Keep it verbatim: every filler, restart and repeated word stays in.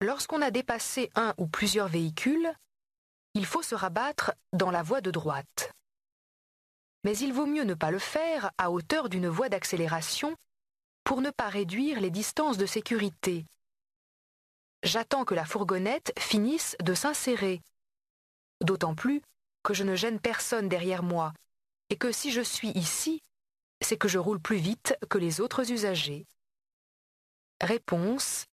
Lorsqu'on a dépassé un ou plusieurs véhicules, il faut se rabattre dans la voie de droite. Mais il vaut mieux ne pas le faire à hauteur d'une voie d'accélération pour ne pas réduire les distances de sécurité. J'attends que la fourgonnette finisse de s'insérer, d'autant plus que je ne gêne personne derrière moi et que si je suis ici, c'est que je roule plus vite que les autres usagers. Réponse